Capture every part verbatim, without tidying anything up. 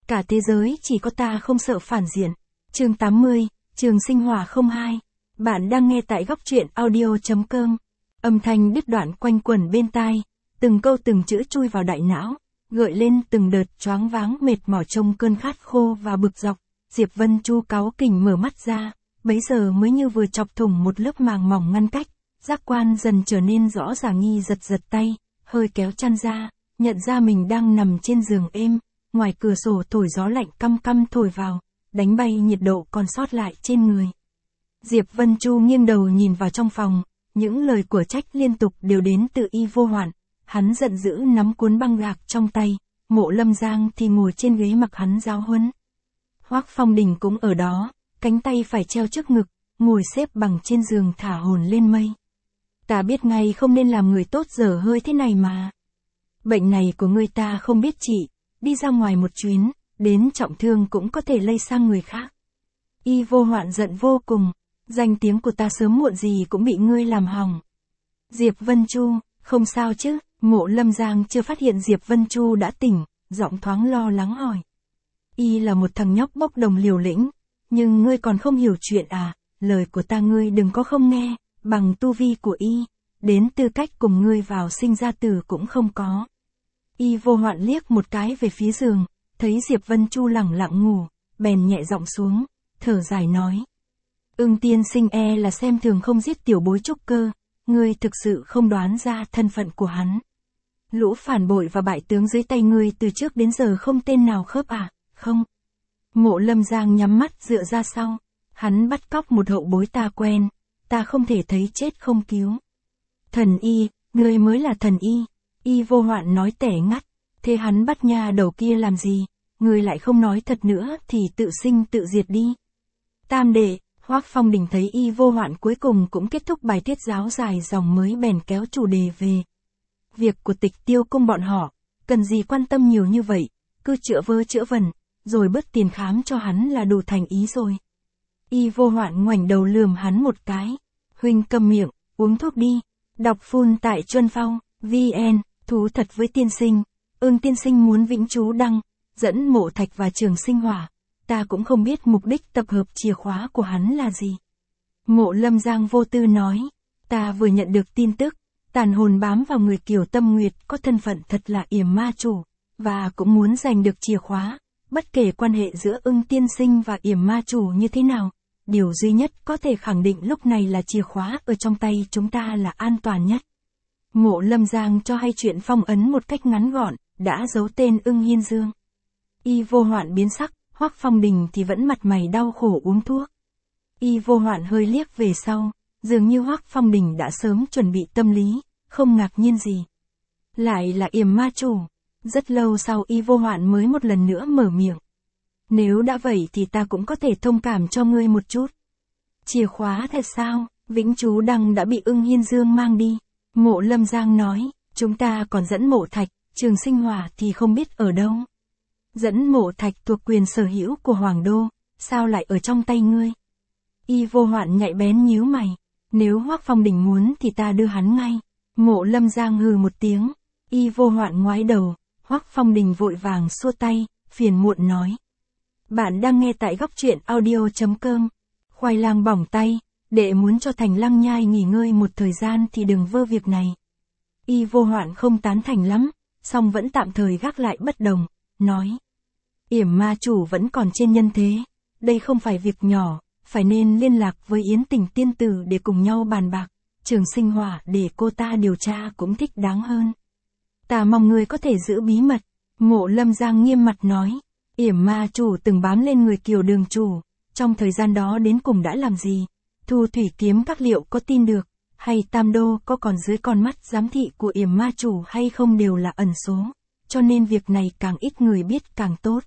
Cả thế giới chỉ có ta không sợ phản diện. Chương tám mươi, Trường Sinh Hỏa không hai. Bạn đang nghe tại góc truyện audio.com. Âm thanh đứt đoạn quanh quẩn bên tai, từng câu từng chữ chui vào đại não, gợi lên từng đợt choáng váng mệt mỏi trong cơn khát khô và bực dọc. Diệp Vân Chu cáu kỉnh mở mắt ra, bấy giờ mới như vừa chọc thủng một lớp màng mỏng ngăn cách, giác quan dần trở nên rõ ràng. Nghi giật giật tay, hơi kéo chăn ra, nhận ra mình đang nằm trên giường êm, ngoài cửa sổ thổi gió lạnh căm căm thổi vào, đánh bay nhiệt độ còn sót lại trên người. Diệp Vân Chu nghiêng đầu nhìn vào trong phòng, những lời của trách liên tục đều đến từ Y Vô Hoạn. Hắn giận dữ nắm cuốn băng gạc trong tay, Mộ Lâm Giang thì ngồi trên ghế mặc hắn giáo huấn. Hoắc Phong Đình cũng ở đó, cánh tay phải treo trước ngực, ngồi xếp bằng trên giường thả hồn lên mây. Ta biết ngay không nên làm người tốt dở hơi thế này mà. Bệnh này của ngươi ta không biết trị, đi ra ngoài một chuyến, đến trọng thương cũng có thể lây sang người khác. Y Vô Hoạn giận vô cùng, danh tiếng của ta sớm muộn gì cũng bị ngươi làm hỏng. Diệp Vân Chu, không sao chứ? Mộ Lâm Giang chưa phát hiện Diệp Vân Chu đã tỉnh, giọng thoáng lo lắng hỏi. Y là một thằng nhóc bốc đồng liều lĩnh, nhưng ngươi còn không hiểu chuyện à? Lời của ta ngươi đừng có không nghe, bằng tu vi của Y, đến tư cách cùng ngươi vào sinh ra tử cũng không có. Y Vô Hoạn liếc một cái về phía giường, thấy Diệp Vân Chu lẳng lặng ngủ, bèn nhẹ giọng xuống, thở dài nói. Ưng tiên sinh e là xem thường không giết tiểu bối trúc cơ, ngươi thực sự không đoán ra thân phận của hắn. Lũ phản bội và bại tướng dưới tay ngươi từ trước đến giờ không tên nào khớp à, không? Mộ Lâm Giang nhắm mắt dựa ra sau, hắn bắt cóc một hậu bối ta quen, ta không thể thấy chết không cứu. Thần Y, ngươi mới là thần Y. Y Vô Hoạn nói tẻ ngắt, thế hắn bắt nha đầu kia làm gì, ngươi lại không nói thật nữa thì tự sinh tự diệt đi. Tam đệ, Hoắc Phong Đình thấy Y Vô Hoạn cuối cùng cũng kết thúc bài tiết giáo dài dòng mới bèn kéo chủ đề về. Việc của Tịch Tiêu cung bọn họ, cần gì quan tâm nhiều như vậy, cứ chữa vơ chữa vẩn, rồi bớt tiền khám cho hắn là đủ thành ý rồi. Y Vô Hoạn ngoảnh đầu lườm hắn một cái, huynh câm miệng, uống thuốc đi, đọc phun tại Chuân Phong, vê en, thú thật với tiên sinh, Ưng tiên sinh muốn vĩnh trú đăng, dẫn Mộ Thạch và Trường Sinh Hỏa, ta cũng không biết mục đích tập hợp chìa khóa của hắn là gì. Mộ Lâm Giang vô tư nói, ta vừa nhận được tin tức, tàn hồn bám vào người Kiều Tâm Nguyệt có thân phận thật là yểm ma chủ, và cũng muốn giành được chìa khóa, bất kể quan hệ giữa Ưng tiên sinh và yểm ma chủ như thế nào, điều duy nhất có thể khẳng định lúc này là chìa khóa ở trong tay chúng ta là an toàn nhất. Mộ Lâm Giang cho hay chuyện phong ấn một cách ngắn gọn, đã giấu tên Ưng Hiên Dương. Y Vô Hoạn biến sắc, Hoắc Phong Đình thì vẫn mặt mày đau khổ uống thuốc. Y Vô Hoạn hơi liếc về sau, dường như Hoắc Phong Đình đã sớm chuẩn bị tâm lý, không ngạc nhiên gì. Lại là yểm ma chủ. Rất lâu sau Y Vô Hoạn mới một lần nữa mở miệng. Nếu đã vậy thì ta cũng có thể thông cảm cho ngươi một chút. Chìa khóa thật sao? Vĩnh Trú Đăng đã bị Ưng Hiên Dương mang đi. Mộ Lâm Giang nói, chúng ta còn dẫn Mộ Thạch, Trường Sinh Hỏa thì không biết ở đâu. Dẫn Mộ Thạch thuộc quyền sở hữu của Hoàng Đô, sao lại ở trong tay ngươi? Y Vô Hoạn nhạy bén nhíu mày, nếu Hoắc Phong Đình muốn thì ta đưa hắn ngay. Mộ Lâm Giang hừ một tiếng, Y Vô Hoạn ngoái đầu, Hoắc Phong Đình vội vàng xua tay, phiền muộn nói. Bạn đang nghe tại góc truyện audio.com. Khoai lang bỏng tay, đệ muốn cho Thành Lăng Nhai nghỉ ngơi một thời gian thì đừng vơ việc này. Y Vô Hoạn không tán thành lắm, song vẫn tạm thời gác lại bất đồng, nói. Yểm ma chủ vẫn còn trên nhân thế, đây không phải việc nhỏ, phải nên liên lạc với Yến Tình tiên tử để cùng nhau bàn bạc, Trường Sinh Hỏa để cô ta điều tra cũng thích đáng hơn. Ta mong người có thể giữ bí mật. Mộ Lâm Giang nghiêm mặt nói, yểm ma chủ từng bám lên người Kiều đường chủ, trong thời gian đó đến cùng đã làm gì? Thu thủy kiếm các liệu có tin được, hay Tam Đô có còn dưới con mắt giám thị của yểm ma chủ hay không đều là ẩn số, cho nên việc này càng ít người biết càng tốt.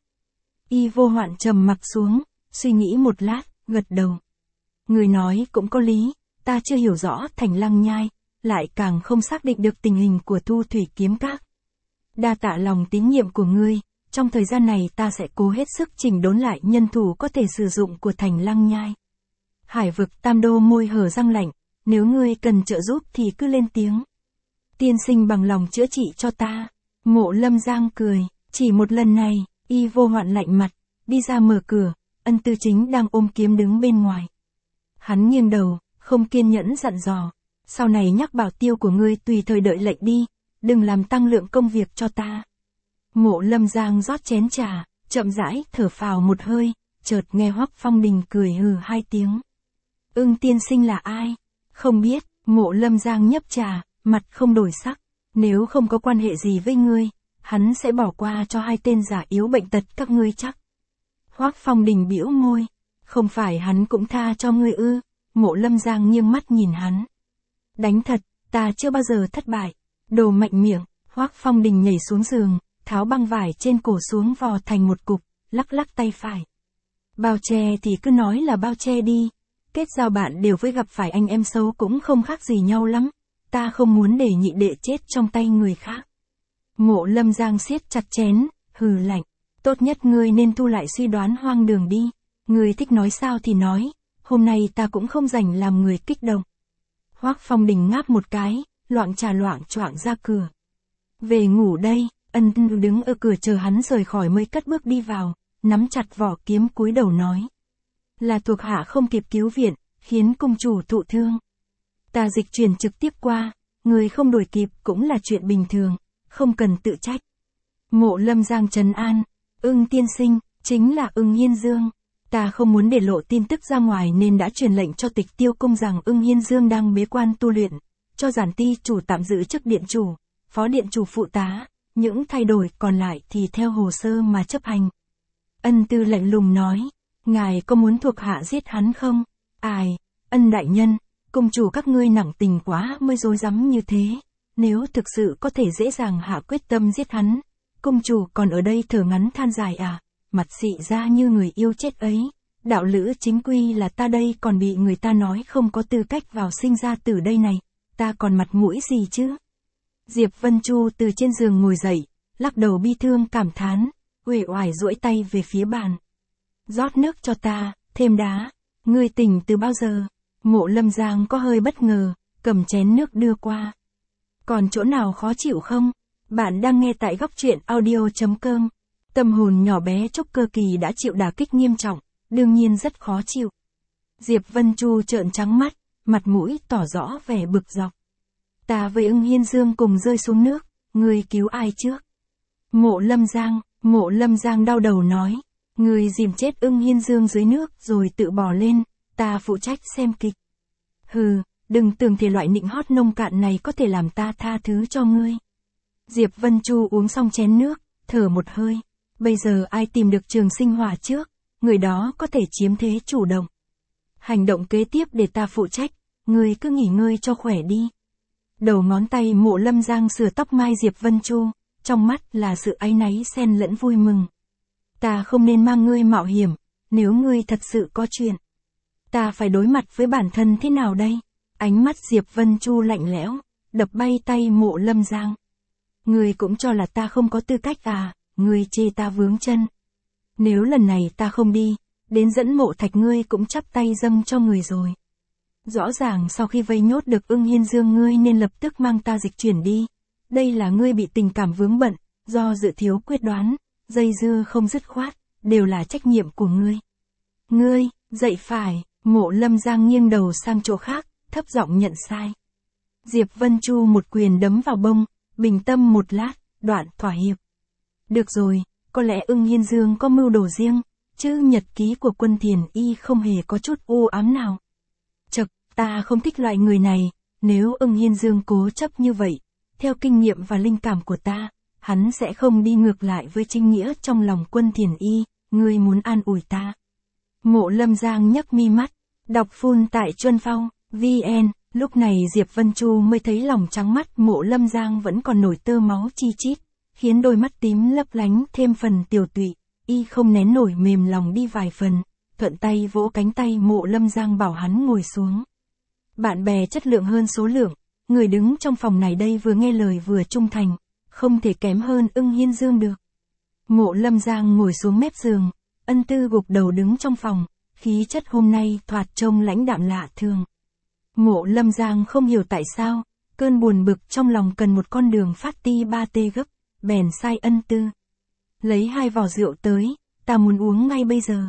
Y Vô Hoạn trầm mặc xuống, suy nghĩ một lát, gật đầu. Người nói cũng có lý, ta chưa hiểu rõ Thành Lăng Nhai, lại càng không xác định được tình hình của Thu thủy kiếm các. Đa tạ lòng tín nhiệm của ngươi, trong thời gian này ta sẽ cố hết sức chỉnh đốn lại nhân thủ có thể sử dụng của Thành Lăng Nhai. Hải vực Tam Đô môi hở răng lạnh, nếu ngươi cần trợ giúp thì cứ lên tiếng. Tiên sinh bằng lòng chữa trị cho ta. Mộ Lâm Giang cười, chỉ một lần này, Y vô hoạn lạnh mặt, đi ra mở cửa, Ân Tư Chính đang ôm kiếm đứng bên ngoài. Hắn nghiêng đầu, không kiên nhẫn dặn dò, sau này nhắc bảo tiêu của ngươi tùy thời đợi lệnh đi, đừng làm tăng lượng công việc cho ta. Mộ Lâm Giang rót chén trà, chậm rãi thở phào một hơi, chợt nghe Hoắc Phong Đình cười hừ hai tiếng. Ưng tiên sinh là ai? Không biết. Mộ Lâm Giang nhấp trà, mặt không đổi sắc. Nếu không có quan hệ gì với ngươi, hắn sẽ bỏ qua cho hai tên giả yếu bệnh tật các ngươi chắc. Hoắc Phong Đình bĩu môi. Không phải hắn cũng tha cho ngươi ư? Mộ Lâm Giang nghiêng mắt nhìn hắn. Đánh thật, ta chưa bao giờ thất bại. Đồ mạnh miệng. Hoắc Phong Đình nhảy xuống giường, tháo băng vải trên cổ xuống vò thành một cục, lắc lắc tay phải. Bao che thì cứ nói là bao che đi. Kết giao bạn đều với gặp phải anh em xấu cũng không khác gì nhau lắm. Ta không muốn để nhị đệ chết trong tay người khác. Mộ Lâm Giang siết chặt chén, hừ lạnh. Tốt nhất ngươi nên thu lại suy đoán hoang đường đi. Ngươi thích nói sao thì nói. Hôm nay ta cũng không rảnh làm người kích động. Hoắc Phong Đình ngáp một cái, loạng trà loạng choạng ra cửa. Về ngủ đây. Ân Tư đứng ở cửa chờ hắn rời khỏi mới cất bước đi vào, nắm chặt vỏ kiếm cúi đầu nói. Là thuộc hạ không kịp cứu viện, khiến cung chủ thụ thương. Ta dịch chuyển trực tiếp qua, người không đuổi kịp cũng là chuyện bình thường, không cần tự trách. Mộ Lâm Giang trấn an, Ưng tiên sinh, chính là Ưng Hiên Dương. Ta không muốn để lộ tin tức ra ngoài nên đã truyền lệnh cho Tịch Tiêu Cung rằng Ưng Hiên Dương đang bế quan tu luyện, cho giản ty chủ tạm giữ chức điện chủ, phó điện chủ phụ tá, những thay đổi còn lại thì theo hồ sơ mà chấp hành. Ân Tư lạnh lùng nói. Ngài có muốn thuộc hạ giết hắn không? Ai? Ân đại nhân, cung chủ các ngươi nặng tình quá mới rối rắm như thế. Nếu thực sự có thể dễ dàng hạ quyết tâm giết hắn, cung chủ còn ở đây thở ngắn than dài à? Mặt xị ra như người yêu chết ấy. Đạo lữ chính quy là ta đây còn bị người ta nói không có tư cách vào sinh ra tử đây này. Ta còn mặt mũi gì chứ? Diệp Vân Chu từ trên giường ngồi dậy, lắc đầu bi thương cảm thán, uể oải duỗi tay về phía bàn. Rót nước cho ta, thêm đá. Ngươi tỉnh từ bao giờ? Mộ Lâm Giang có hơi bất ngờ, cầm chén nước đưa qua. Còn chỗ nào khó chịu không? Bạn đang nghe tại góc truyện audio chấm com. Tâm hồn nhỏ bé Trúc Cơ Kỳ đã chịu đả kích nghiêm trọng, đương nhiên rất khó chịu. Diệp Vân Chu trợn trắng mắt, mặt mũi tỏ rõ vẻ bực dọc. Ta với Ưng Hiên Dương cùng rơi xuống nước, ngươi cứu ai trước? Mộ Lâm Giang, Mộ Lâm Giang đau đầu nói. Ngươi dìm chết Ưng Hiên Dương dưới nước rồi tự bỏ lên, ta phụ trách xem kịch. Hừ, đừng tưởng thể loại nịnh hót nông cạn này có thể làm ta tha thứ cho ngươi. Diệp Vân Chu uống xong chén nước, thở một hơi. Bây giờ ai tìm được Trường Sinh Hỏa trước, người đó có thể chiếm thế chủ động. Hành động kế tiếp để ta phụ trách, ngươi cứ nghỉ ngơi cho khỏe đi. Đầu ngón tay Mộ Lâm Giang sửa tóc mai Diệp Vân Chu, trong mắt là sự áy náy xen lẫn vui mừng. Ta không nên mang ngươi mạo hiểm, nếu ngươi thật sự có chuyện. Ta phải đối mặt với bản thân thế nào đây? Ánh mắt Diệp Vân Chu lạnh lẽo, đập bay tay Mộ Lâm Giang. Ngươi cũng cho là ta không có tư cách à, ngươi chê ta vướng chân. Nếu lần này ta không đi, đến dẫn Mộ Thạch ngươi cũng chắp tay dâng cho người rồi. Rõ ràng sau khi vây nhốt được Ưng Hiên Dương ngươi nên lập tức mang ta dịch chuyển đi. Đây là ngươi bị tình cảm vướng bận, do dự thiếu quyết đoán, dây dưa không dứt khoát, đều là trách nhiệm của ngươi. Ngươi, dậy phải, Mộ Lâm Giang nghiêng đầu sang chỗ khác, thấp giọng nhận sai. Diệp Vân Chu một quyền đấm vào bông, bình tâm một lát, đoạn thỏa hiệp. Được rồi, có lẽ Ưng Hiên Dương có mưu đồ riêng, chứ nhật ký của Quân Thiền Y không hề có chút u ám nào. Chậc, ta không thích loại người này, nếu Ưng Hiên Dương cố chấp như vậy, theo kinh nghiệm và linh cảm của ta, hắn sẽ không đi ngược lại với chính nghĩa trong lòng Quân Thiền Y, ngươi muốn an ủi ta. Mộ Lâm Giang nhấc mi mắt, đọc full tại Chuân Phong, vn, lúc này Diệp Vân Chu mới thấy lòng trắng mắt Mộ Lâm Giang vẫn còn nổi tơ máu chi chít, khiến đôi mắt tím lấp lánh thêm phần tiều tụy, y không nén nổi mềm lòng đi vài phần, thuận tay vỗ cánh tay Mộ Lâm Giang bảo hắn ngồi xuống. Bạn bè chất lượng hơn số lượng, người đứng trong phòng này đây vừa nghe lời vừa trung thành, không thể kém hơn Ưng Hiên Dương được. Mộ Lâm Giang ngồi xuống mép giường, Ân Tư gục đầu đứng trong phòng, khí chất hôm nay thoạt trông lãnh đạm lạ thường. Mộ Lâm Giang không hiểu tại sao, cơn buồn bực trong lòng cần một con đường phát ti ba tê gấp, bèn sai Ân Tư. lấy hai vò rượu tới, ta muốn uống ngay bây giờ.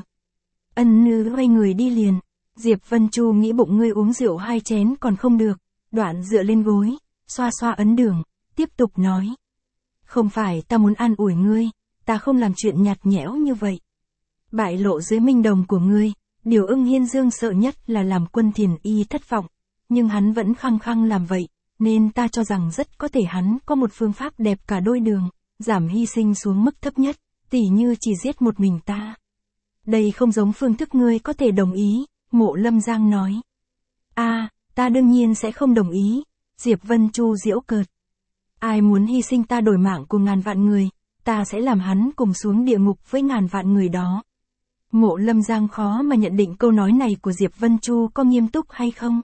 Ân Nư quay người đi liền. Diệp Vân Chu nghĩ bụng ngươi uống rượu hai chén còn không được, đoạn dựa lên gối, xoa xoa ấn đường, tiếp tục nói. Không phải ta muốn an ủi ngươi, ta không làm chuyện nhạt nhẽo như vậy. Bại lộ dưới minh đồng của ngươi, điều Ưng Hiên Dương sợ nhất là làm Quân Thiền Y thất vọng, nhưng hắn vẫn khăng khăng làm vậy, nên ta cho rằng rất có thể hắn có một phương pháp đẹp cả đôi đường, giảm hy sinh xuống mức thấp nhất, tỉ như chỉ giết một mình ta. Đây không giống phương thức ngươi có thể đồng ý, Mộ Lâm Giang nói. A, à, ta đương nhiên sẽ không đồng ý, Diệp Vân Chu giễu cợt. Ai muốn hy sinh ta đổi mạng của ngàn vạn người, ta sẽ làm hắn cùng xuống địa ngục với ngàn vạn người đó. Mộ Lâm Giang khó mà nhận định câu nói này của Diệp Vân Chu có nghiêm túc hay không.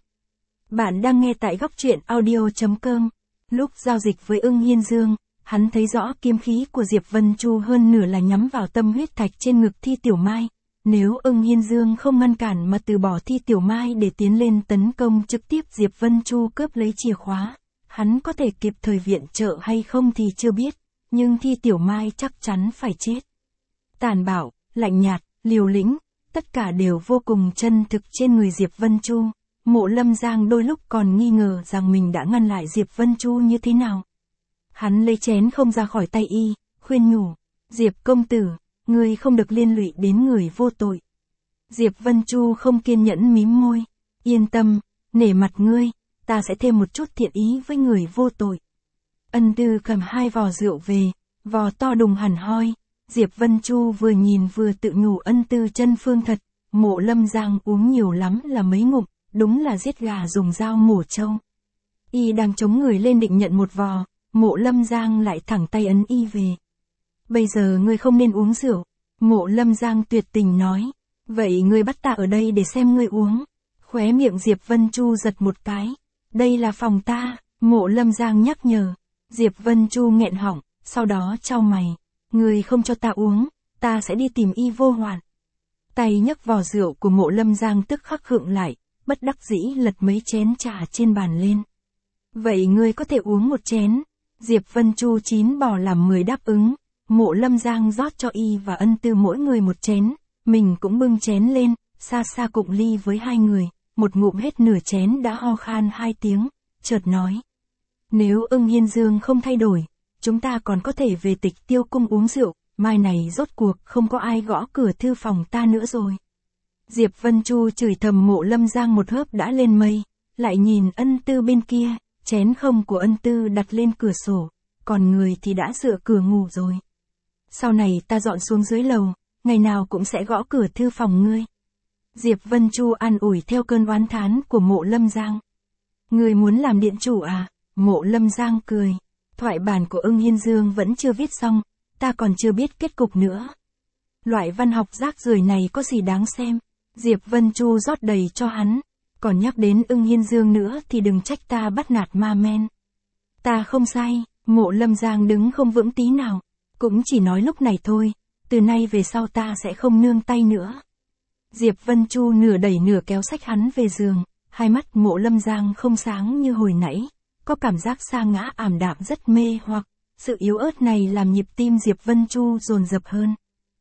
Bạn đang nghe tại góc truyện audio chấm com. Lúc giao dịch với Ưng Hiên Dương, hắn thấy rõ kiếm khí của Diệp Vân Chu hơn nửa là nhắm vào tâm huyết thạch trên ngực Thi Tiểu Mai. Nếu Ưng Hiên Dương không ngăn cản mà từ bỏ Thi Tiểu Mai để tiến lên tấn công trực tiếp Diệp Vân Chu cướp lấy chìa khóa, hắn có thể kịp thời viện trợ hay không thì chưa biết, nhưng Thi Tiểu Mai chắc chắn phải chết. Tàn bạo, lạnh nhạt, liều lĩnh, tất cả đều vô cùng chân thực trên người Diệp Vân Chu. Mộ Lâm Giang đôi lúc còn nghi ngờ rằng mình đã ngăn lại Diệp Vân Chu như thế nào. Hắn lấy chén không ra khỏi tay y, khuyên nhủ, Diệp công tử, ngươi không được liên lụy đến người vô tội. Diệp Vân Chu không kiên nhẫn mím môi, yên tâm, nể mặt ngươi, ta sẽ thêm một chút thiện ý với người vô tội. Ân Tư cầm hai vò rượu về, vò to đùng hẳn hoi, Diệp Vân Chu vừa nhìn vừa tự nhủ Ân Tư chân phương thật, Mộ Lâm Giang uống nhiều lắm là mấy ngụm, đúng là giết gà dùng dao mổ trâu. Y đang chống người lên định nhận một vò, Mộ Lâm Giang lại thẳng tay ấn y về. Bây giờ ngươi không nên uống rượu, Mộ Lâm Giang tuyệt tình nói, vậy ngươi bắt ta ở đây để xem ngươi uống. Khóe miệng Diệp Vân Chu giật một cái, đây là phòng ta, Mộ Lâm Giang nhắc nhở. Diệp Vân Chu nghẹn họng, sau đó chau mày, ngươi không cho ta uống, ta sẽ đi tìm y vô hoạn. Tay nhấc vò rượu của Mộ Lâm Giang tức khắc khựng lại, bất đắc dĩ lật mấy chén trà trên bàn lên. Vậy ngươi có thể uống một chén. Diệp Vân Chu chín bỏ làm mười đáp ứng, Mộ Lâm Giang rót cho y và Ân Tư mỗi người một chén, mình cũng bưng chén lên, xa xa cụng ly với hai người, một ngụm hết nửa chén đã ho khan hai tiếng, chợt nói. Nếu Ưng Hiên Dương không thay đổi, chúng ta còn có thể về Tịch Tiêu cung uống rượu, mai này rốt cuộc không có ai gõ cửa thư phòng ta nữa rồi. Diệp Vân Chu chửi thầm Mộ Lâm Giang một hớp đã lên mây, lại nhìn Ân Tư bên kia, chén không của Ân Tư đặt lên cửa sổ, còn người thì đã dựa cửa ngủ rồi. Sau này ta dọn xuống dưới lầu, ngày nào cũng sẽ gõ cửa thư phòng ngươi. Diệp Vân Chu an ủi theo cơn oán thán của Mộ Lâm Giang. Ngươi muốn làm điện chủ à? Mộ Lâm Giang cười. Thoại bản của Ưng Hiên Dương vẫn chưa viết xong, ta còn chưa biết kết cục nữa. Loại văn học rác rưởi này có gì đáng xem? Diệp Vân Chu rót đầy cho hắn. Còn nhắc đến Ưng Hiên Dương nữa thì đừng trách ta bắt nạt ma men. Ta không sai, Mộ Lâm Giang đứng không vững tí nào. Cũng chỉ nói lúc này thôi, từ nay về sau ta sẽ không nương tay nữa. Diệp Vân Chu nửa đẩy nửa kéo xách hắn về giường, hai mắt Mộ Lâm Giang không sáng như hồi nãy, có cảm giác sa ngã ảm đạm rất mê hoặc, sự yếu ớt này làm nhịp tim Diệp Vân Chu dồn dập hơn.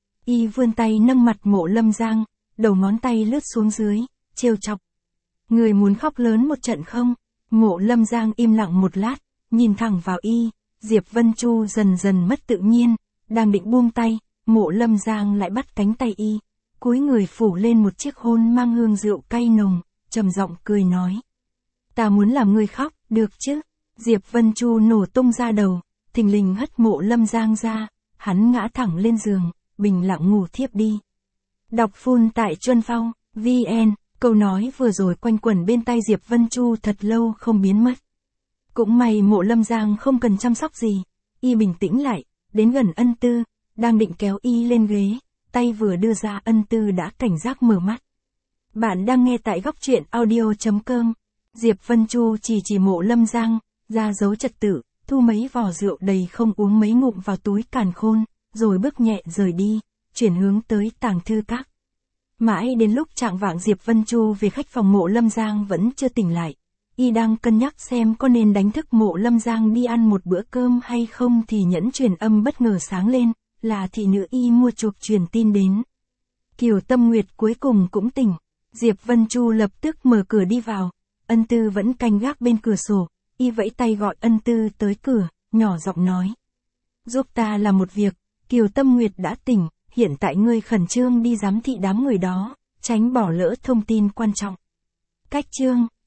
Y vươn tay nâng mặt Mộ Lâm Giang, đầu ngón tay lướt xuống dưới, trêu chọc. Người muốn khóc lớn một trận không? Mộ Lâm Giang im lặng một lát, nhìn thẳng vào y, Diệp Vân Chu dần dần mất tự nhiên, đang định buông tay, Mộ Lâm Giang lại bắt cánh tay y, cúi người phủ lên một chiếc hôn mang hương rượu cay nồng, trầm giọng cười nói. Ta muốn làm ngươi khóc, được chứ? Diệp Vân Chu nổ tung ra đầu, thình lình hất Mộ Lâm Giang ra, hắn ngã thẳng lên giường, bình lặng ngủ thiếp đi. Đọc full tại Chuân Phong, vn. Câu nói vừa rồi quanh quẩn bên tai Diệp Vân Chu thật lâu không biến mất. Cũng may Mộ Lâm Giang không cần chăm sóc gì, y bình tĩnh lại, đến gần Ân Tư, đang định kéo y lên ghế, tay vừa đưa ra Ân Tư đã cảnh giác mở mắt. Bạn đang nghe tại góc truyện audio chấm com. Diệp Vân Chu chỉ chỉ Mộ Lâm Giang, ra dấu trật tự, thu mấy vò rượu đầy không uống mấy ngụm vào túi càn khôn, rồi bước nhẹ rời đi, chuyển hướng tới tàng thư các. Mãi đến lúc chạng vạng Diệp Vân Chu về khách phòng Mộ Lâm Giang vẫn chưa tỉnh lại. Y đang cân nhắc xem có nên đánh thức Mộ Lâm Giang đi ăn một bữa cơm hay không thì nhẫn truyền âm bất ngờ sáng lên, là thị nữ y mua chuộc truyền tin đến. Kiều Tâm Nguyệt cuối cùng cũng tỉnh. Diệp Vân Chu lập tức mở cửa đi vào. Ân Tư vẫn canh gác bên cửa sổ, y vẫy tay gọi Ân Tư tới cửa, nhỏ giọng nói. Giúp ta làm một việc, Kiều Tâm Nguyệt đã tỉnh, hiện tại ngươi khẩn trương đi giám thị đám người đó, tránh bỏ lỡ thông tin quan trọng. Cách chương